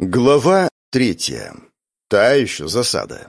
Глава 3. Та еще засада.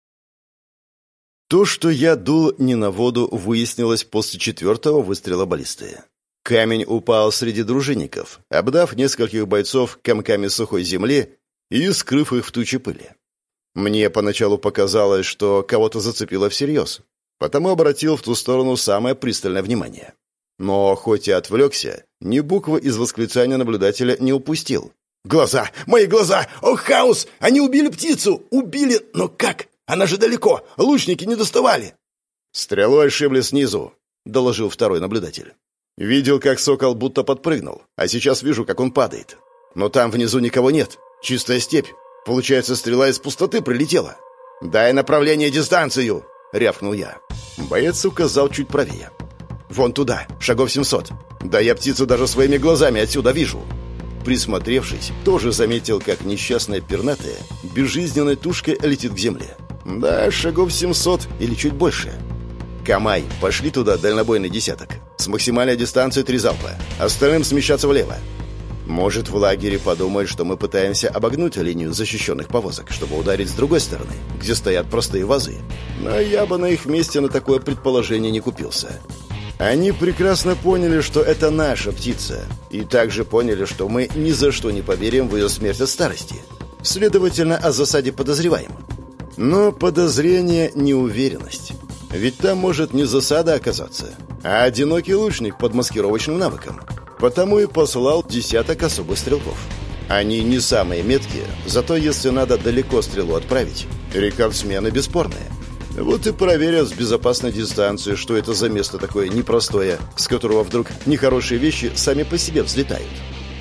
То, что я дул не на воду, выяснилось после 4-го выстрела баллисты. Камень упал среди дружинников, обдав нескольких бойцов комками сухой земли и скрыв их в туче пыли. Мне поначалу показалось, что кого-то зацепило всерьез, потому обратил в ту сторону самое пристальное внимание. Но хоть и отвлекся, ни буквы из восклицания наблюдателя не упустил. «Глаза! Мои глаза! О, хаос! Они убили птицу! Убили! Но как? Она же далеко! Лучники не доставали!» «Стрелой шибли снизу», — доложил второй наблюдатель. «Видел, как сокол будто подпрыгнул, а сейчас вижу, как он падает. Но там внизу никого нет. Чистая степь. Получается, стрела из пустоты прилетела». «Дай направление и дистанцию!» — рявкнул я. Боец указал чуть правее. «Вон туда, шагов 700. Да я птицу даже своими глазами отсюда вижу». Присмотревшись, тоже заметил, как несчастная пернатая безжизненной тушкой летит к земле. Да, шагов 700 или чуть больше. «Камай, пошли туда, дальнобойный десяток. С максимальной дистанцией 3 залпа. Остальным смещаться влево. Может, в лагере подумают, что мы пытаемся обогнуть линию защищенных повозок, чтобы ударить с другой стороны, где стоят простые вазы. Но я бы на их месте на такое предположение не купился». Они прекрасно поняли, что это наша птица, и также поняли, что мы ни за что не поверим в ее смерть от старости. Следовательно, о засаде подозреваем. Но подозрение – неуверенность. Ведь там может не засада оказаться, а одинокий лучник под маскировочным навыком. Потому и послал десяток особых стрелков. Они не самые меткие, зато если надо далеко стрелу отправить, рекордсмены бесспорные. Вот и проверят с безопасной дистанции, что это за место такое непростое, с которого вдруг нехорошие вещи сами по себе взлетают.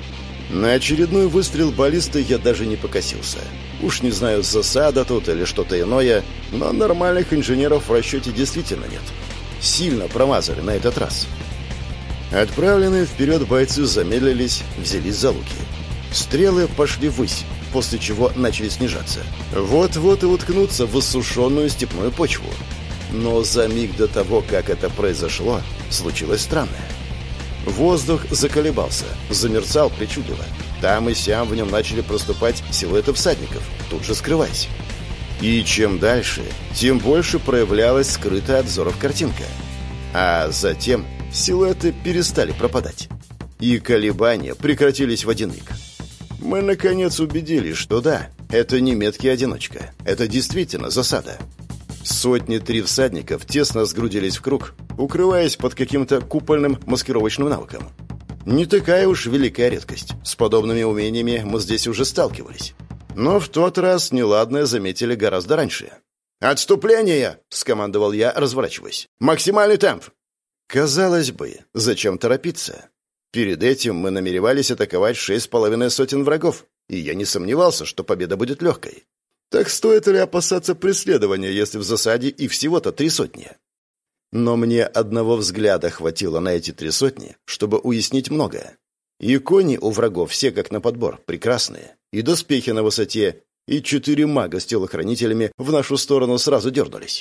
На очередной выстрел баллисты я даже не покосился. Уж не знаю, засада тут или что-то иное, но нормальных инженеров в расчете действительно нет. Сильно промазали на этот раз. Отправленные вперед бойцы замедлились, взялись за луки. Стрелы пошли ввысь, после чего начали снижаться. Вот-вот и уткнуться в иссушенную степную почву. Но за миг до того, как это произошло, случилось странное. Воздух заколебался, замерцал причудливо. Там и сям в нем начали проступать силуэты всадников, тут же скрываясь. И чем дальше, тем больше проявлялась скрытая от взоров картинка. А затем силуэты перестали пропадать. И колебания прекратились в один миг. Мы, наконец, убедились, что да, это не меткий одиночка. Это действительно засада. 100-3 всадников тесно сгрудились в круг, укрываясь под каким-то купольным маскировочным навыком. Не такая уж великая редкость. С подобными умениями мы здесь уже сталкивались. Но в тот раз неладное заметили гораздо раньше. «Отступление!» — скомандовал я, разворачиваясь. «Максимальный темп!» Казалось бы, зачем торопиться? Перед этим мы намеревались атаковать 6,5 сотен врагов, и я не сомневался, что победа будет легкой. Так стоит ли опасаться преследования, если в засаде и всего-то 3 сотни? Но мне одного взгляда хватило на эти 3 сотни, чтобы уяснить многое. И кони у врагов все как на подбор, прекрасные, и доспехи на высоте, и 4 мага с телохранителями в нашу сторону сразу дернулись.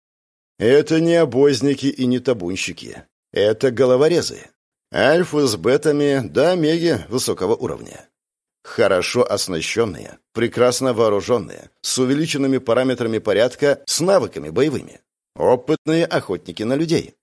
Это не обозники и не табунщики. Это головорезы. Альфы с бетами, да меги высокого уровня. Хорошо оснащенные, прекрасно вооруженные, с увеличенными параметрами порядка, с навыками боевыми. Опытные охотники на людей.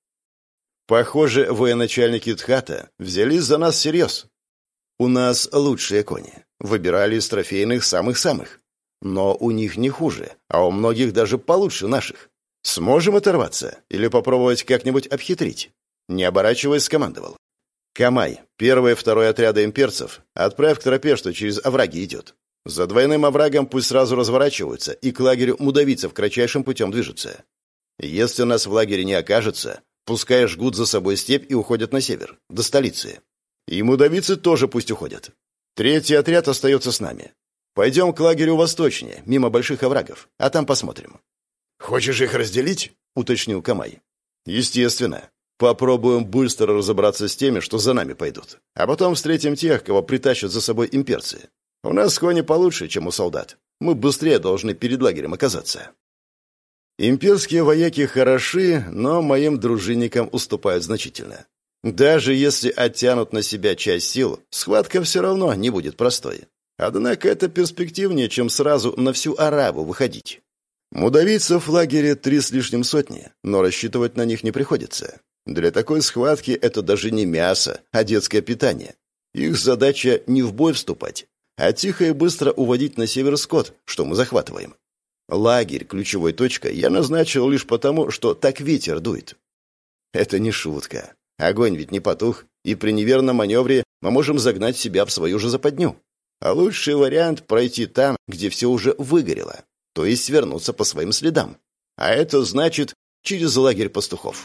Похоже, военачальники Тхата взялись за нас всерьез. У нас лучшие кони. Выбирали из трофейных самых-самых. Но у них не хуже, а у многих даже получше наших. Сможем оторваться или попробовать как-нибудь обхитрить? Не оборачиваясь, скомандовал. «Камай, первый и второй отряды имперцев отправь к тропе, что через овраги идет. За двойным оврагом пусть сразу разворачиваются и к лагерю мудавицев кратчайшим путем движутся. Если нас в лагере не окажется, пускай жгут за собой степь и уходят на север, до столицы. И мудавицы тоже пусть уходят. Третий отряд остается с нами. Пойдем к лагерю восточнее, мимо больших оврагов, а там посмотрим». «Хочешь их разделить?» — уточнил Камай. «Естественно. Попробуем быстро разобраться с теми, что за нами пойдут. А потом встретим тех, кого притащат за собой имперцы. У нас кони получше, чем у солдат. Мы быстрее должны перед лагерем оказаться». Имперские вояки хороши, но моим дружинникам уступают значительно. Даже если оттянут на себя часть сил, схватка все равно не будет простой. Однако это перспективнее, чем сразу на всю араву выходить. Мудавийцев в лагере 3 с лишним сотни, но рассчитывать на них не приходится. Для такой схватки это даже не мясо, а детское питание. Их задача не в бой вступать, а тихо и быстро уводить на север скот, что мы захватываем. Лагерь ключевой точкой я назначил лишь потому, что так ветер дует. Это не шутка. Огонь ведь не потух, и при неверном маневре мы можем загнать себя в свою же западню. А лучший вариант — пройти там, где все уже выгорело, то есть свернуться по своим следам. А это значит через лагерь пастухов.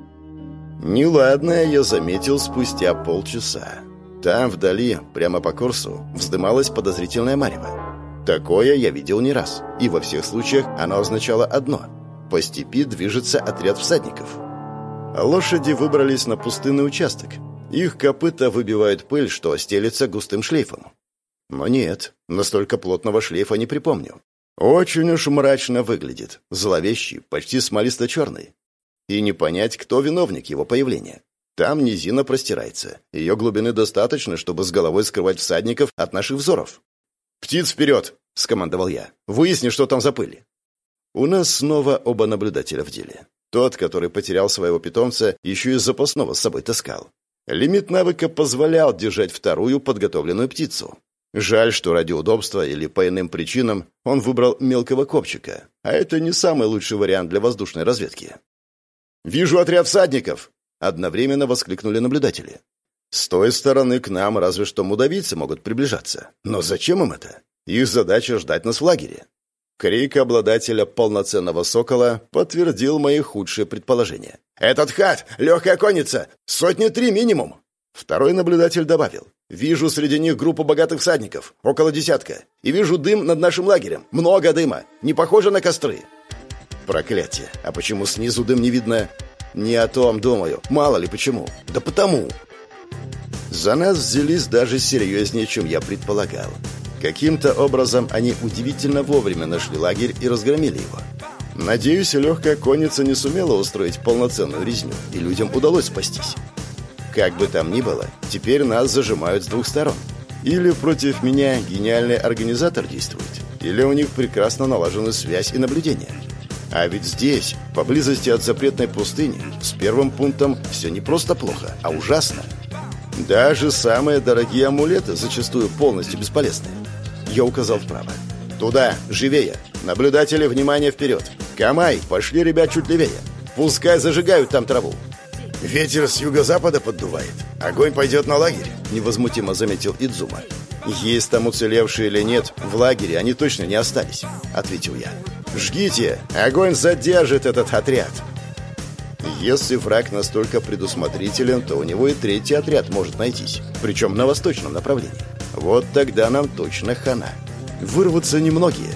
Неладное я заметил спустя полчаса. Там, вдали, прямо по курсу, вздымалась подозрительная марево. Такое я видел не раз, и во всех случаях оно означало одно — по степи движется отряд всадников. Лошади выбрались на пустынный участок. Их копыта выбивают пыль, что стелется густым шлейфом. Но нет, настолько плотного шлейфа не припомню. Очень уж мрачно выглядит, зловещий, почти смолисто-черный. И не понять, кто виновник его появления. Там низина простирается, ее глубины достаточно, чтобы с головой скрывать всадников от наших взоров. «Птиц вперед!» — скомандовал я. «Выясни, что там за пыль». У нас снова оба наблюдателя в деле. Тот, который потерял своего питомца, еще и запасного с собой таскал. Лимит навыка позволял держать вторую подготовленную птицу. Жаль, что ради удобства или по иным причинам он выбрал мелкого копчика, а это не самый лучший вариант для воздушной разведки. «Вижу отряд всадников!» — одновременно воскликнули наблюдатели. С той стороны к нам разве что мудавийцы могут приближаться. Но зачем им это? Их задача — ждать нас в лагере. Крик обладателя полноценного сокола подтвердил мои худшие предположения. «Этот хат! Легкая конница! 3 минимум!» Второй наблюдатель добавил. «Вижу среди них группу богатых всадников, около 10. И вижу дым над нашим лагерем. Много дыма. Не похоже на костры». Проклятие. А почему снизу дым не видно? Не о том думаю. Мало ли почему. Да потому. За нас взялись даже серьезнее, чем я предполагал. Каким-то образом они удивительно вовремя нашли лагерь и разгромили его. Надеюсь, легкая конница не сумела устроить полноценную резню, и людям удалось спастись. Как бы там ни было, теперь нас зажимают с 2 сторон. Или против меня гениальный организатор действует, или у них прекрасно налажена связь и наблюдение. А ведь здесь, поблизости от запретной пустыни, с первым пунктом все не просто плохо, а ужасно. Даже самые дорогие амулеты зачастую полностью бесполезны. Я указал вправо. «Туда, живее! Наблюдатели, внимание, вперед! Камай, пошли ребят чуть левее! Пускай зажигают там траву!» «Ветер с юго-запада поддувает. Огонь пойдет на лагерь», — невозмутимо заметил Идзума. «Есть там уцелевшие или нет, в лагере они точно не остались», — ответил я. «Жгите! Огонь задержит этот отряд!» Если враг настолько предусмотрителен, то у него и 3-й отряд может найтись, причем на восточном направлении. Вот тогда нам точно хана. Вырвутся немногие.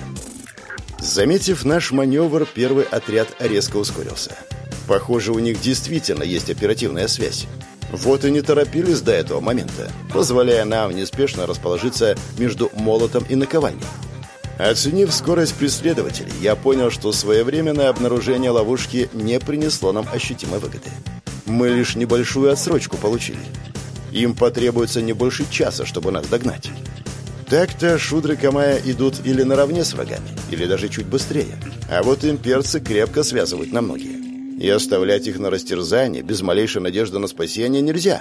Заметив наш маневр, первый отряд резко ускорился. Похоже, у них действительно есть оперативная связь. Вот и не торопились до этого момента, позволяя нам неспешно расположиться между молотом и наковальней. Оценив скорость преследователей, я понял, что своевременное обнаружение ловушки не принесло нам ощутимой выгоды. Мы лишь небольшую отсрочку получили. Им потребуется не больше часа, чтобы нас догнать. Так-то шудры Камая идут или наравне с врагами, или даже чуть быстрее. А вот имперцы крепко связывают на многие. И оставлять их на растерзание без малейшей надежды на спасение нельзя.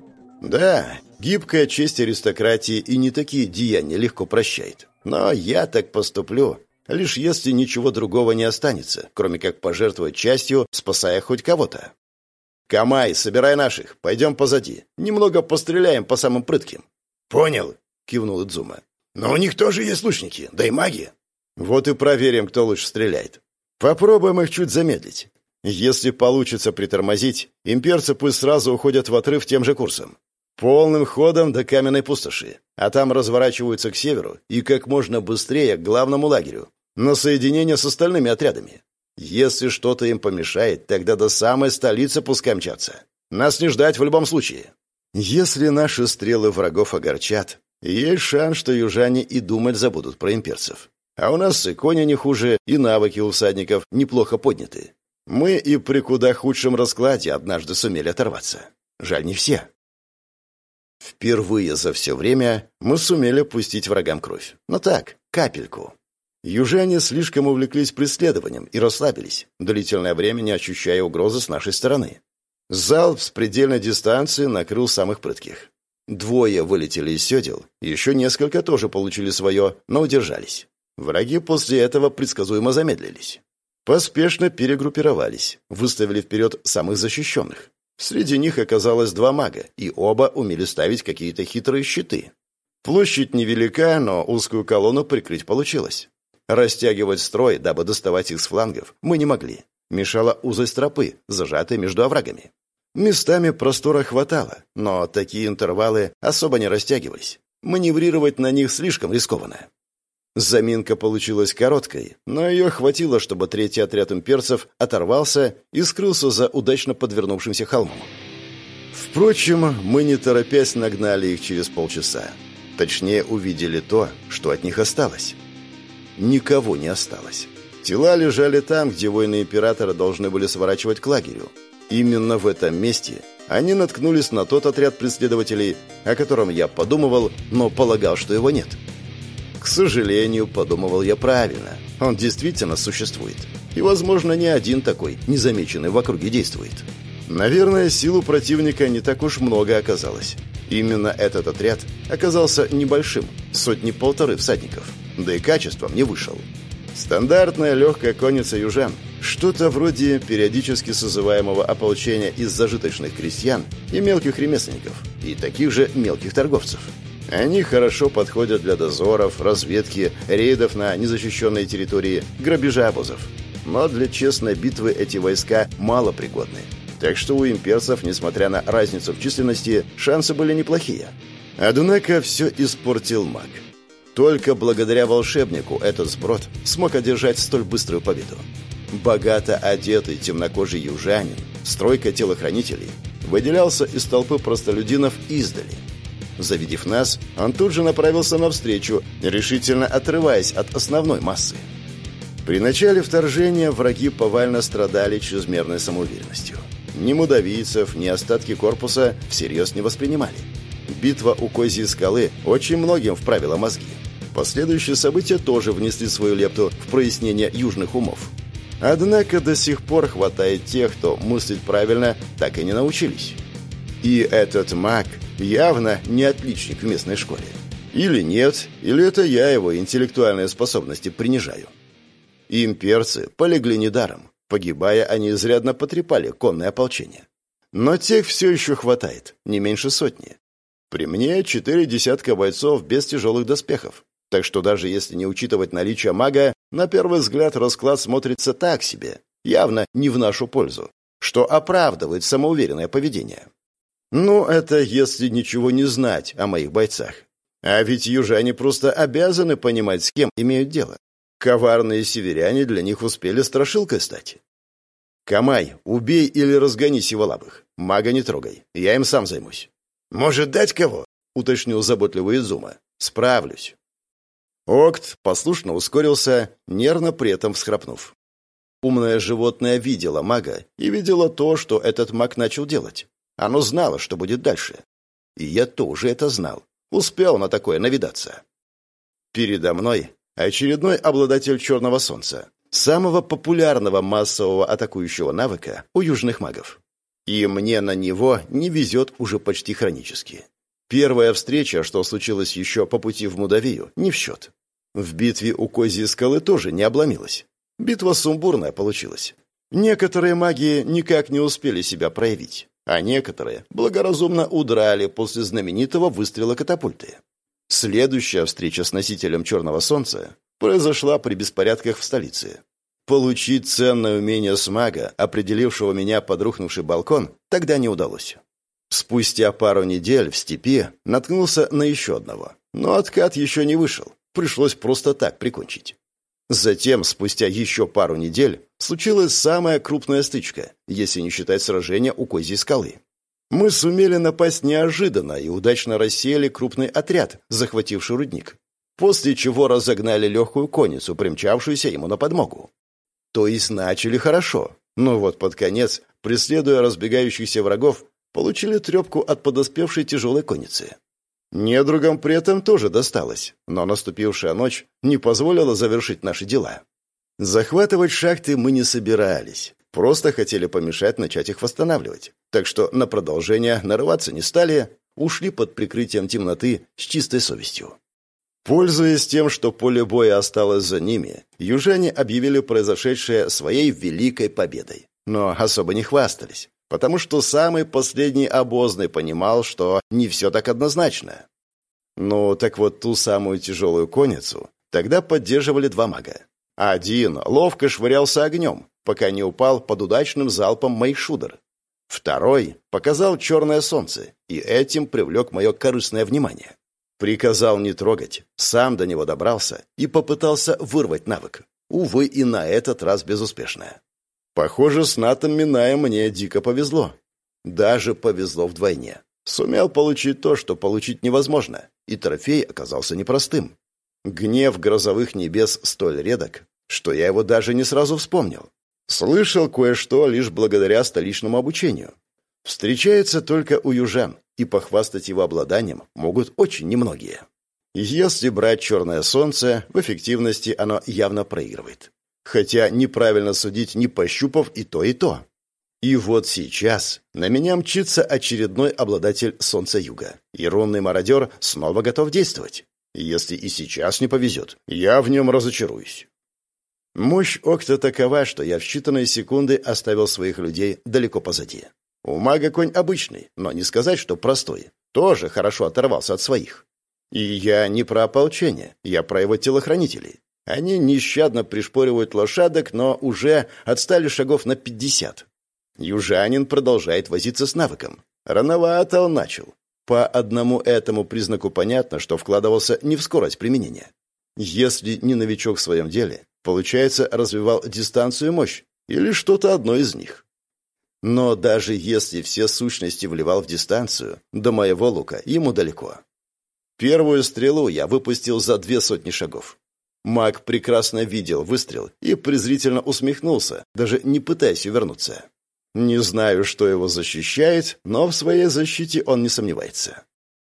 Да, гибкая честь аристократии и не такие деяния легко прощает. Но я так поступлю, лишь если ничего другого не останется, кроме как пожертвовать частью, спасая хоть кого-то. «Камай, собирай наших, пойдем позади. Немного постреляем по самым прытким». «Понял», — кивнул Идзума. «Но у них тоже есть лучники, да и маги». «Вот и проверим, кто лучше стреляет. Попробуем их чуть замедлить. Если получится притормозить, имперцы пусть сразу уходят в отрыв тем же курсом. Полным ходом до каменной пустоши, а там разворачиваются к северу и как можно быстрее к главному лагерю, на соединение с остальными отрядами. Если что-то им помешает, тогда до самой столицы пускай мчатся. Нас не ждать в любом случае. Если наши стрелы врагов огорчат, есть шанс, что южане и думать забудут про имперцев. А у нас и кони не хуже, и навыки у всадников неплохо подняты. Мы и при куда худшем раскладе однажды сумели оторваться. Жаль, не все. Впервые за все время мы сумели пустить врагам кровь. Но так, капельку. Южане слишком увлеклись преследованием и расслабились, длительное время не ощущая угрозы с нашей стороны. Залп с предельной дистанции накрыл самых прытких. Двое вылетели из седел, еще несколько тоже получили свое, но удержались. Враги после этого предсказуемо замедлились. Поспешно перегруппировались, выставили вперед самых защищенных. Среди них оказалось два мага, и оба умели ставить какие-то хитрые щиты. Площадь невелика, но узкую колонну прикрыть получилось. Растягивать строй, дабы доставать их с флангов, мы не могли. Мешала узость тропы, зажатой между оврагами. Местами простора хватало, но такие интервалы особо не растягивались. Маневрировать на них слишком рискованно. Заминка получилась короткой, но ее хватило, чтобы третий отряд имперцев оторвался и скрылся за удачно подвернувшимся холмом. Впрочем, мы не торопясь нагнали их через полчаса. Точнее, увидели то, что от них осталось. Никого не осталось. Тела лежали там, где воины императора должны были сворачивать к лагерю. Именно в этом месте они наткнулись на тот отряд преследователей, о котором я подумывал, но полагал, что его нет. К сожалению, подумывал я правильно. Он действительно существует. И, возможно, не один такой, незамеченный в округе, действует. Наверное, сил у противника не так уж много оказалось. Именно этот отряд оказался небольшим, 100-1,5 всадников. Да и качеством не вышел. Стандартная легкая конница южан, что-то вроде периодически созываемого ополчения из зажиточных крестьян и мелких ремесленников, и таких же мелких торговцев. Они хорошо подходят для дозоров, разведки, рейдов на незащищенные территории, грабежа обозов. Но для честной битвы эти войска малопригодны. Так что у имперцев, несмотря на разницу в численности, шансы были неплохие. Однако все испортил маг. Только благодаря волшебнику этот сброд смог одержать столь быструю победу. Богато одетый темнокожий южанин, стройка телохранителей, выделялся из толпы простолюдинов издали. Завидев нас, он тут же направился навстречу, решительно отрываясь от основной массы. При начале вторжения враги повально страдали чрезмерной самоуверенностью. Ни мудавийцев, ни остатки корпуса всерьез не воспринимали. Битва у Козьей скалы очень многим вправила мозги. Последующие события тоже внесли свою лепту в прояснение южных умов. Однако до сих пор хватает тех, кто мыслить правильно так и не научились. И этот маг явно не отличник в местной школе. Или нет, или это я его интеллектуальные способности принижаю. Имперцы полегли недаром. Погибая, они изрядно потрепали конное ополчение. Но тех все еще хватает, не меньше 100. При мне 4 десятка бойцов без тяжелых доспехов. Так что даже если не учитывать наличие мага, на первый взгляд расклад смотрится так себе, явно не в нашу пользу, что оправдывает самоуверенное поведение. Ну, это если ничего не знать о моих бойцах. А ведь южане просто обязаны понимать, с кем имеют дело. Коварные северяне для них успели страшилкой стать. «Камай, убей или разгони сиволапых. Мага не трогай, я им сам займусь». «Может, дать кого?» — уточнил заботливый Изума. «Справлюсь». Окт послушно ускорился, нервно при этом всхрапнув. Умное животное видело мага и видело то, что этот маг начал делать. Оно знало, что будет дальше. И я тоже это знал. Успел на такое навидаться. Передо мной очередной обладатель Черного Солнца, самого популярного массового атакующего навыка у южных магов. И мне на него не везет уже почти хронически. Первая встреча, что случилось еще по пути в Мудавию, не в счет. В битве у Козьей скалы тоже не обломилась. Битва сумбурная получилась. Некоторые маги никак не успели себя проявить, а некоторые благоразумно удрали после знаменитого выстрела катапульты. Следующая встреча с носителем Черного Солнца произошла при беспорядках в столице. Получить ценное умение с мага, определившего меня под рухнувший балкон, тогда не удалось. Спустя пару недель в степи наткнулся на еще одного. Но откат еще не вышел. Пришлось просто так прикончить. Затем, спустя еще пару недель, случилась самая крупная стычка, если не считать сражения у Козьей скалы. Мы сумели напасть неожиданно и удачно рассеяли крупный отряд, захвативший рудник, после чего разогнали легкую конницу, примчавшуюся ему на подмогу. То есть начали хорошо, но вот под конец, преследуя разбегающихся врагов, получили трепку от подоспевшей тяжелой конницы. Недругам при этом тоже досталось, но наступившая ночь не позволила завершить наши дела. Захватывать шахты мы не собирались, просто хотели помешать начать их восстанавливать, так что на продолжение нарываться не стали, ушли под прикрытием темноты с чистой совестью. Пользуясь тем, что поле боя осталось за ними, южане объявили произошедшее своей великой победой. Но особо не хвастались, потому что самый последний обозный понимал, что не все так однозначно. Ну, так вот ту самую тяжелую конницу тогда поддерживали два мага. Один ловко швырялся огнем, пока не упал под удачным залпом моих шудер. Второй показал черное солнце, и этим привлек мое корыстное внимание. Приказал не трогать, сам до него добрался и попытался вырвать навык. Увы, и на этот раз безуспешно. Похоже, с Натом Минаем мне дико повезло. Даже повезло вдвойне. Сумел получить то, что получить невозможно, и трофей оказался непростым. Гнев грозовых небес столь редок, что я его даже не сразу вспомнил. Слышал кое-что лишь благодаря столичному обучению. Встречается только у южан, и похвастать его обладанием могут очень немногие. Если брать черное солнце, в эффективности оно явно проигрывает. Хотя неправильно судить, не пощупав и то, и то. И вот сейчас на меня мчится очередной обладатель солнца-юга, и рунный мародер снова готов действовать. Если и сейчас не повезет, я в нем разочаруюсь. Мощь Окта такова, что я в считанные секунды оставил своих людей далеко позади. У мага конь обычный, но не сказать, что простой. Тоже хорошо оторвался от своих. И я не про ополчение, я про его телохранителей. Они нещадно пришпоривают лошадок, но уже отстали шагов на 50. Южанин продолжает возиться с навыком. Рановато он начал. По одному этому признаку понятно, что вкладывался не в скорость применения. Если не новичок в своем деле, получается, развивал дистанцию и мощь, или что-то одно из них. Но даже если все сущности вливал в дистанцию, до моего лука ему далеко. Первую стрелу я выпустил за 200 шагов. Маг прекрасно видел выстрел и презрительно усмехнулся, даже не пытаясь увернуться. Не знаю, что его защищает, но в своей защите он не сомневается.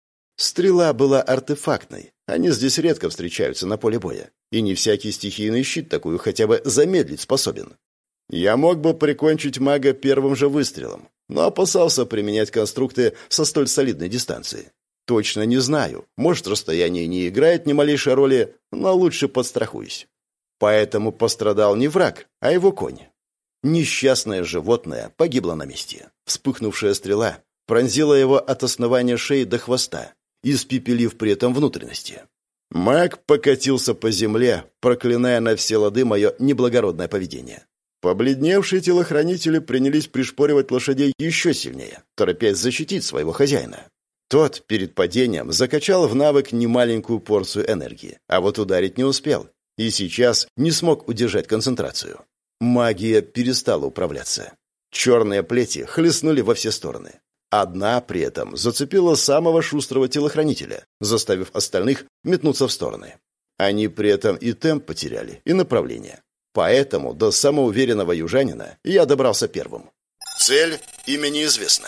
Стрела была артефактной, они здесь редко встречаются на поле боя, и не всякий стихийный щит такую хотя бы замедлить способен. Я мог бы прикончить мага первым же выстрелом, но опасался применять конструкты со столь солидной дистанции. Точно не знаю, может, расстояние не играет ни малейшей роли, но лучше подстрахуюсь. Поэтому пострадал не враг, а его конь. Несчастное животное погибло на месте. Вспыхнувшая стрела пронзила его от основания шеи до хвоста, испепелив при этом внутренности. Маг покатился по земле, проклиная на все лады мое неблагородное поведение. Побледневшие телохранители принялись пришпоривать лошадей еще сильнее, торопясь защитить своего хозяина. Тот перед падением закачал в навык немаленькую порцию энергии, а вот ударить не успел, и сейчас не смог удержать концентрацию. Магия перестала управляться. Черные плети хлестнули во все стороны. Одна при этом зацепила самого шустрого телохранителя, заставив остальных метнуться в стороны. Они при этом и темп потеряли, и направление. Поэтому до самоуверенного южанина я добрался первым. Цель — имя неизвестно.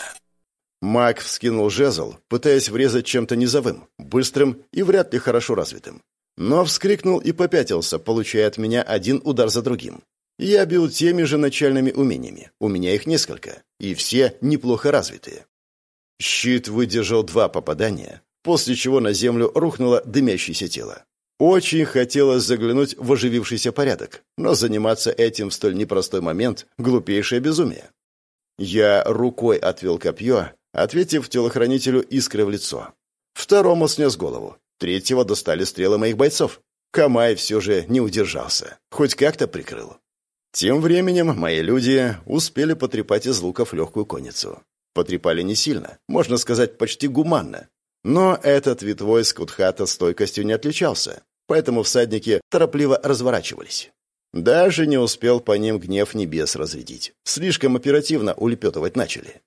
Маг вскинул жезл, пытаясь врезать чем-то низовым, быстрым и вряд ли хорошо развитым. Но вскрикнул и попятился, получая от меня один удар за другим. Я бил теми же начальными умениями, у меня их несколько, и все неплохо развитые. Щит выдержал 2 попадания, после чего на землю рухнуло дымящееся тело. Очень хотелось заглянуть в оживившийся порядок, но заниматься этим в столь непростой момент — глупейшее безумие. Я рукой отвел копье, ответив телохранителю искрой в лицо. Второму снес голову, третьего достали стрелы моих бойцов. Камай все же не удержался, хоть как-то прикрыл. Тем временем мои люди успели потрепать из луков легкую конницу. Потрепали не сильно, можно сказать, почти гуманно. Но этот вид войск Утхата стойкостью не отличался, поэтому всадники торопливо разворачивались. Даже не успел по ним гнев небес разрядить. Слишком оперативно улепетывать начали.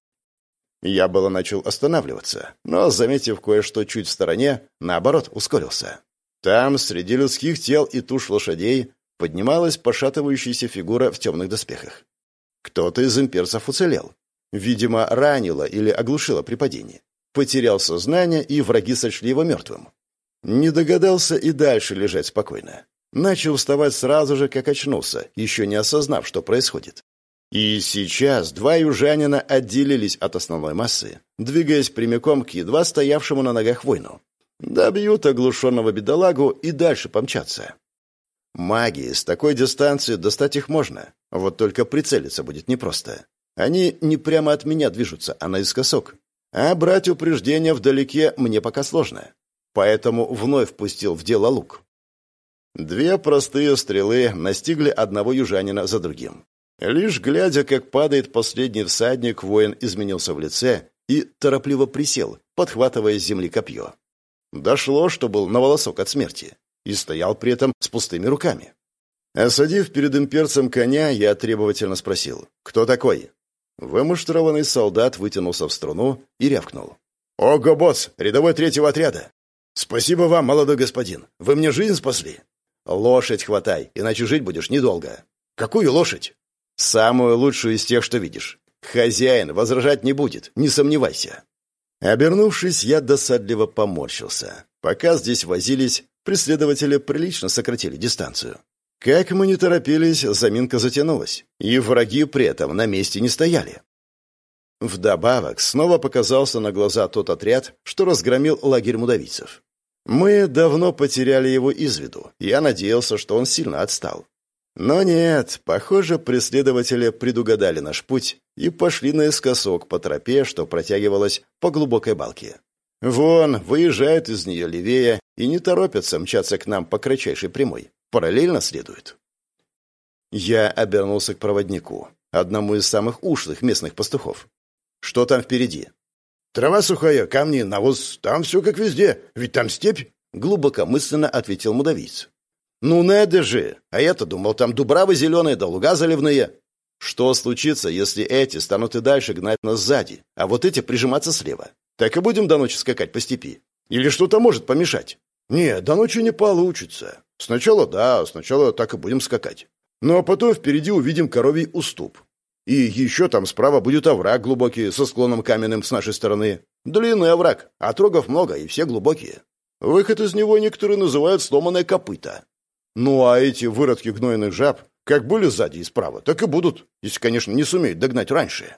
Я было начал останавливаться, но, заметив кое-что чуть в стороне, наоборот, ускорился. Там, среди людских тел и туш лошадей, поднималась пошатывающаяся фигура в темных доспехах. Кто-то из имперцев уцелел. Видимо, ранило или оглушило при падении. Потерял сознание, и враги сочли его мертвым. Не догадался и дальше лежать спокойно. Начал вставать сразу же, как очнулся, еще не осознав, что происходит. И сейчас два южанина отделились от основной массы, двигаясь прямиком к едва стоявшему на ногах воину. Добьют оглушенного бедолагу и дальше помчатся. Магии с такой дистанции достать их можно, вот только прицелиться будет непросто. Они не прямо от меня движутся, а наискосок. А брать упреждения вдалеке мне пока сложно. Поэтому вновь пустил в дело лук. Две простые стрелы настигли одного южанина за другим. Лишь глядя, как падает последний всадник, воин изменился в лице и торопливо присел, подхватывая с земли копье. Дошло, что был на волосок от смерти, и стоял при этом с пустыми руками. Осадив перед имперцем коня, я требовательно спросил: «Кто такой?» Вымуштрованный солдат вытянулся в струну и рявкнул: «Ого, босс, рядовой третьего отряда! Спасибо вам, молодой господин, вы мне жизнь спасли!» «Лошадь хватай, иначе жить будешь недолго». «Какую лошадь?» «Самую лучшую из тех, что видишь. Хозяин возражать не будет, не сомневайся». Обернувшись, я досадливо поморщился. Пока здесь возились, преследователи прилично сократили дистанцию. Как мы не торопились, заминка затянулась, и враги при этом на месте не стояли. Вдобавок, снова показался на глаза тот отряд, что разгромил лагерь мудавийцев. Мы давно потеряли его из виду, я надеялся, что он сильно отстал. Но нет, похоже, преследователи предугадали наш путь и пошли наискосок по тропе, что протягивалась по глубокой балке. Вон, выезжают из нее левее и не торопятся мчаться к нам по кратчайшей прямой. Параллельно следуют. Я обернулся к проводнику, одному из самых ушлых местных пастухов. «Что там впереди?» «Трава сухая, камни, навоз, там все как везде, ведь там степь», — глубокомысленно ответил мудавиец. «Ну надо же! А я-то думал, там дубравы зеленые да луга заливные. Что случится, если эти станут и дальше гнать нас сзади, а вот эти прижиматься слева? Так и будем до ночи скакать по степи? Или что-то может помешать?» «Не, до ночи не получится. Сначала так и будем скакать. Ну а потом впереди увидим коровий уступ. И еще там справа будет овраг глубокий, со склоном каменным с нашей стороны. Длинный овраг, отрогов много, и все глубокие. Выход из него некоторые называют сломанное копыто. Ну а эти выродки гнойных жаб, как были сзади и справа, так и будут, если, конечно, не сумеют догнать раньше».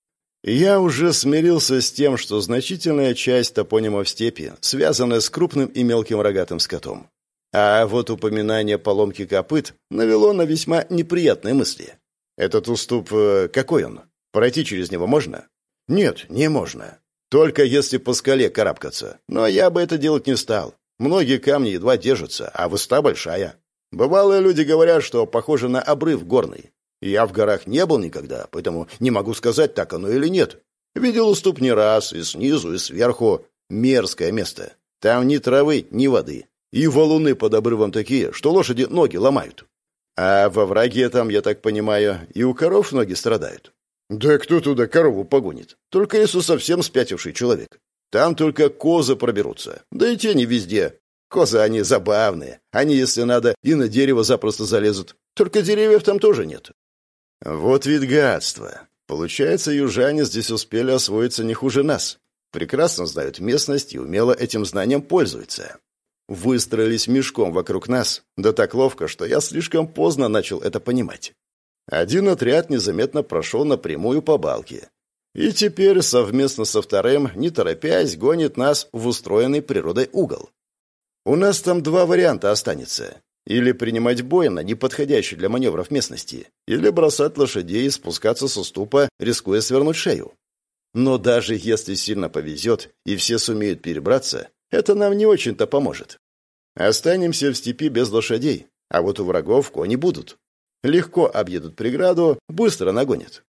Я уже смирился с тем, что значительная часть топонимов степи связана с крупным и мелким рогатым скотом. А вот упоминание поломки копыт навело на весьма неприятные мысли. Этот уступ, какой он? Пройти через него можно? Нет, не можно. Только если по скале карабкаться. Но я бы это делать не стал. Многие камни едва держатся, а высота большая. Бывалые люди говорят, что похоже на обрыв горный. Я в горах не был никогда, поэтому не могу сказать, так оно или нет. Видел уступ не раз, и снизу, и сверху. Мерзкое место. Там ни травы, ни воды. И валуны под обрывом такие, что лошади ноги ломают. А во враге там, я так понимаю, и у коров ноги страдают. Да кто туда корову погонит? Только если совсем спятивший человек. Там только козы проберутся. Да и те не везде. Козы, они забавные. Они, если надо, и на дерево запросто залезут. Только деревьев там тоже нет. Вот вид гадства. Получается, южане здесь успели освоиться не хуже нас. Прекрасно знают местность и умело этим знанием пользуются. Выстроились мешком вокруг нас, да так ловко, что я слишком поздно начал это понимать. Один отряд незаметно прошел напрямую по балке. И теперь совместно со вторым, не торопясь, гонит нас в устроенный природой угол. У нас там два варианта останется. Или принимать бой на неподходящей для маневров местности, или бросать лошадей и спускаться с уступа, рискуя свернуть шею. Но даже если сильно повезет, и все сумеют перебраться, это нам не очень-то поможет. Останемся в степи без лошадей, а вот у врагов кони будут. Легко объедут преграду, быстро нагонят.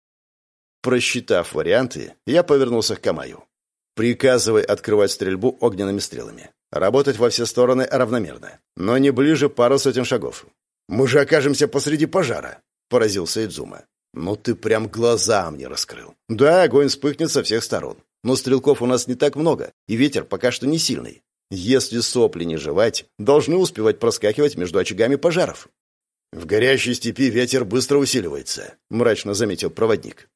Просчитав варианты, я повернулся к Камаю. «Приказывай открывать стрельбу огненными стрелами. Работать во все стороны равномерно, но не ближе пару сотен шагов». «Мы же окажемся посреди пожара», — поразился Идзума. «Ну ты прям глаза мне раскрыл». «Да, огонь вспыхнет со всех сторон. Но стрелков у нас не так много, и ветер пока что не сильный. Если сопли не жевать, должны успевать проскакивать между очагами пожаров». «В горящей степи ветер быстро усиливается», — мрачно заметил проводник.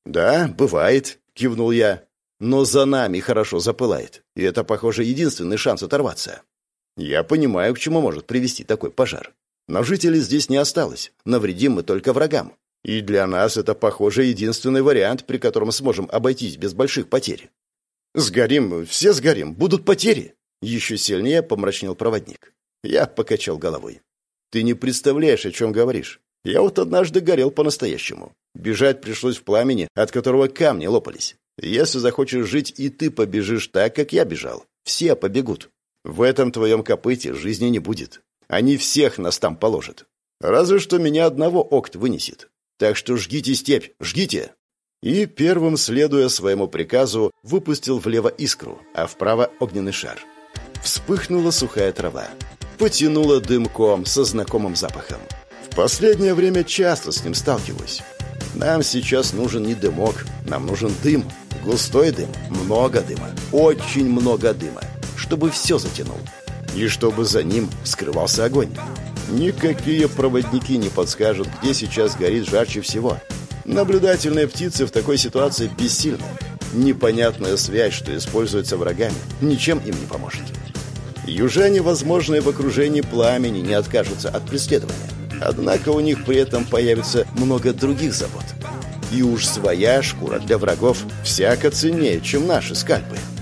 «Да, бывает», — кивнул я. «Но за нами хорошо запылает, и это, похоже, единственный шанс оторваться. Я понимаю, к чему может привести такой пожар. Но жителей здесь не осталось, навредим мы только врагам. И для нас это, похоже, единственный вариант, при котором сможем обойтись без больших потерь». «Сгорим, все сгорим, будут потери», — еще сильнее помрачнел проводник. Я покачал головой. «Ты не представляешь, о чем говоришь. Я вот однажды горел по-настоящему. Бежать пришлось в пламени, от которого камни лопались. Если захочешь жить, и ты побежишь так, как я бежал. Все побегут. В этом твоем копыте жизни не будет. Они всех нас там положат. Разве что меня одного Окт вынесет. Так что жгите степь, жгите!» И первым, следуя своему приказу, выпустил влево искру, а вправо огненный шар. Вспыхнула сухая трава. Потянуло дымком со знакомым запахом. В последнее время часто с ним сталкиваюсь. Нам сейчас нужен не дымок, нам нужен дым. Густой дым, много дыма, очень много дыма, чтобы все затянул. И чтобы за ним скрывался огонь. Никакие проводники не подскажут, где сейчас горит жарче всего. Наблюдательные птицы в такой ситуации бессильны. Непонятная связь, что используется врагами, ничем им не поможет. Южане, возможно, в окружении пламени не откажутся от преследования. Однако у них при этом появится много других забот. И уж своя шкура для врагов всяко ценнее, чем наши скальпы.